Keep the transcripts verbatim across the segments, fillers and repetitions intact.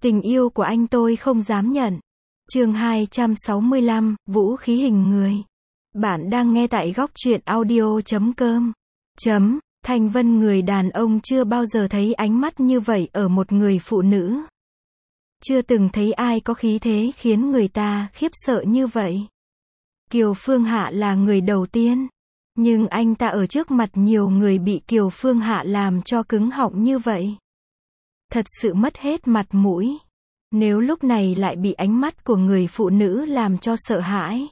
Tình yêu của anh tôi không dám nhận. Chương hai trăm sáu mươi lăm, vũ khí hình người. Bạn đang nghe tại góc truyện audio chấm com. Chấm, Thanh Vân, người đàn ông chưa bao giờ thấy ánh mắt như vậy ở một người phụ nữ. Chưa từng thấy ai có khí thế khiến người ta khiếp sợ như vậy. Kiều Phương Hạ là người đầu tiên. Nhưng anh ta ở trước mặt nhiều người bị Kiều Phương Hạ làm cho cứng họng như vậy. Thật sự mất hết mặt mũi. Nếu lúc này lại bị ánh mắt của người phụ nữ làm cho sợ hãi,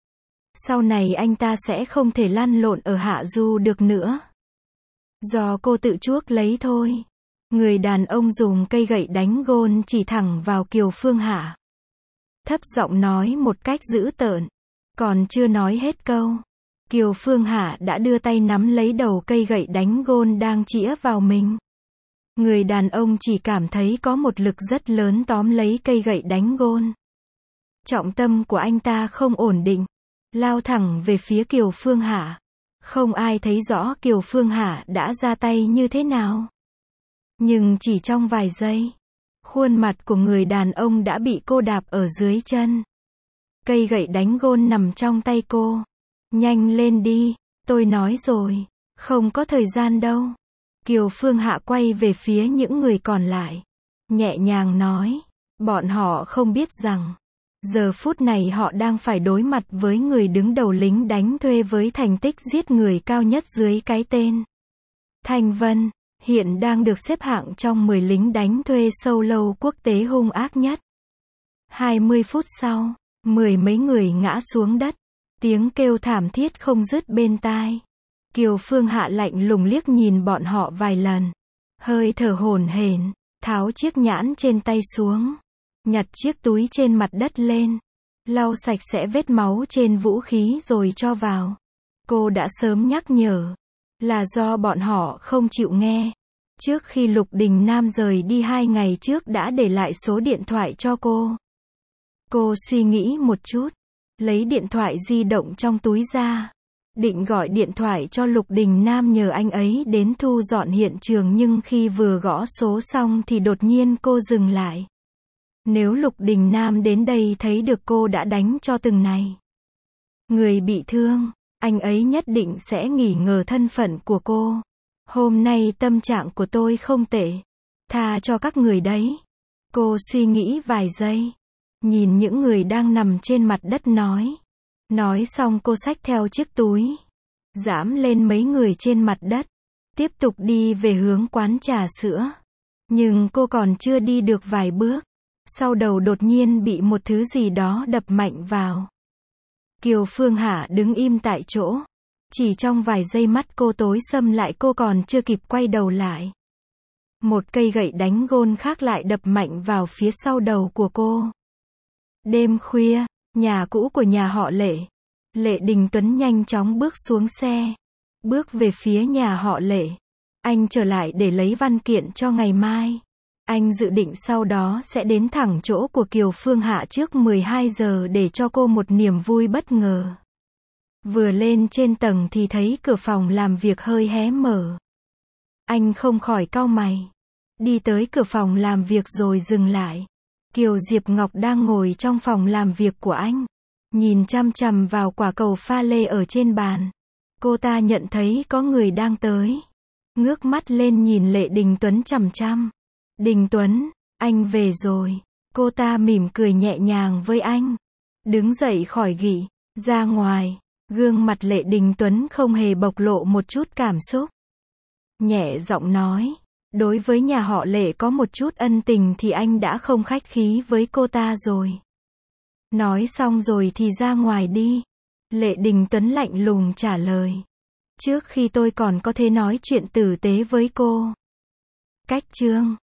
sau này anh ta sẽ không thể lăn lộn ở Hạ Du được nữa. Do cô tự chuốc lấy thôi. Người đàn ông dùng cây gậy đánh gôn chỉ thẳng vào Kiều Phương Hạ. Thấp giọng nói một cách dữ tợn. Còn chưa nói hết câu, Kiều Phương Hạ đã đưa tay nắm lấy đầu cây gậy đánh gôn đang chĩa vào mình. Người đàn ông chỉ cảm thấy có một lực rất lớn tóm lấy cây gậy đánh gôn. Trọng tâm của anh ta không ổn định, lao thẳng về phía Kiều Phương Hạ. Không ai thấy rõ Kiều Phương Hạ đã ra tay như thế nào. Nhưng chỉ trong vài giây, khuôn mặt của người đàn ông đã bị cô đạp ở dưới chân. Cây gậy đánh gôn nằm trong tay cô. Nhanh lên đi, tôi nói rồi, không có thời gian đâu. Kiều Phương Hạ quay về phía những người còn lại, nhẹ nhàng nói, bọn họ không biết rằng, giờ phút này họ đang phải đối mặt với người đứng đầu lính đánh thuê với thành tích giết người cao nhất dưới cái tên Thanh Vân, hiện đang được xếp hạng trong mười lính đánh thuê solo quốc tế hung ác nhất. hai mươi phút sau, mười mấy người ngã xuống đất, tiếng kêu thảm thiết không dứt bên tai. Kiều Phương Hạ lạnh lùng liếc nhìn bọn họ vài lần, hơi thở hổn hển, tháo chiếc nhãn trên tay xuống, nhặt chiếc túi trên mặt đất lên, lau sạch sẽ vết máu trên vũ khí rồi cho vào. Cô đã sớm nhắc nhở, là do bọn họ không chịu nghe. Trước khi Lục Đình Nam rời đi hai ngày trước đã để lại số điện thoại cho cô. Cô suy nghĩ một chút, lấy điện thoại di động trong túi ra, định gọi điện thoại cho Lục Đình Nam nhờ anh ấy đến thu dọn hiện trường, nhưng khi vừa gõ số xong thì đột nhiên cô dừng lại. Nếu Lục Đình Nam đến đây thấy được cô đã đánh cho từng này người bị thương, anh ấy nhất định sẽ nghi ngờ thân phận của cô. Hôm nay tâm trạng của tôi không tệ, tha cho các người đấy. Cô suy nghĩ vài giây, nhìn những người đang nằm trên mặt đất nói. Nói xong cô xách theo chiếc túi, dẫm lên mấy người trên mặt đất, tiếp tục đi về hướng quán trà sữa. Nhưng cô còn chưa đi được vài bước, sau đầu đột nhiên bị một thứ gì đó đập mạnh vào. Kiều Phương Hạ đứng im tại chỗ. Chỉ trong vài giây mắt cô tối sầm lại, cô còn chưa kịp quay đầu lại, một cây gậy đánh gôn khác lại đập mạnh vào phía sau đầu của cô. Đêm khuya, nhà cũ của nhà họ Lệ. Lệ Đình Tuấn nhanh chóng bước xuống xe, bước về phía nhà họ Lệ. Anh trở lại để lấy văn kiện cho ngày mai. Anh dự định sau đó sẽ đến thẳng chỗ của Kiều Phương Hạ trước mười hai giờ để cho cô một niềm vui bất ngờ. Vừa lên trên tầng thì thấy cửa phòng làm việc hơi hé mở. Anh không khỏi cau mày, đi tới cửa phòng làm việc rồi dừng lại. Kiều Diệp Ngọc đang ngồi trong phòng làm việc của anh, nhìn chằm chằm vào quả cầu pha lê ở trên bàn. Cô ta nhận thấy có người đang tới, ngước mắt lên nhìn Lệ Đình Tuấn chằm chằm. Đình Tuấn, anh về rồi. Cô ta mỉm cười nhẹ nhàng với anh, đứng dậy khỏi ghị, ra ngoài. Gương mặt Lệ Đình Tuấn không hề bộc lộ một chút cảm xúc. Nhẹ giọng nói, đối với nhà họ Lệ có một chút ân tình thì anh đã không khách khí với cô ta rồi. Nói xong rồi thì ra ngoài đi. Lệ Đình Tuấn lạnh lùng trả lời. Trước khi tôi còn có thể nói chuyện tử tế với cô. Cách chương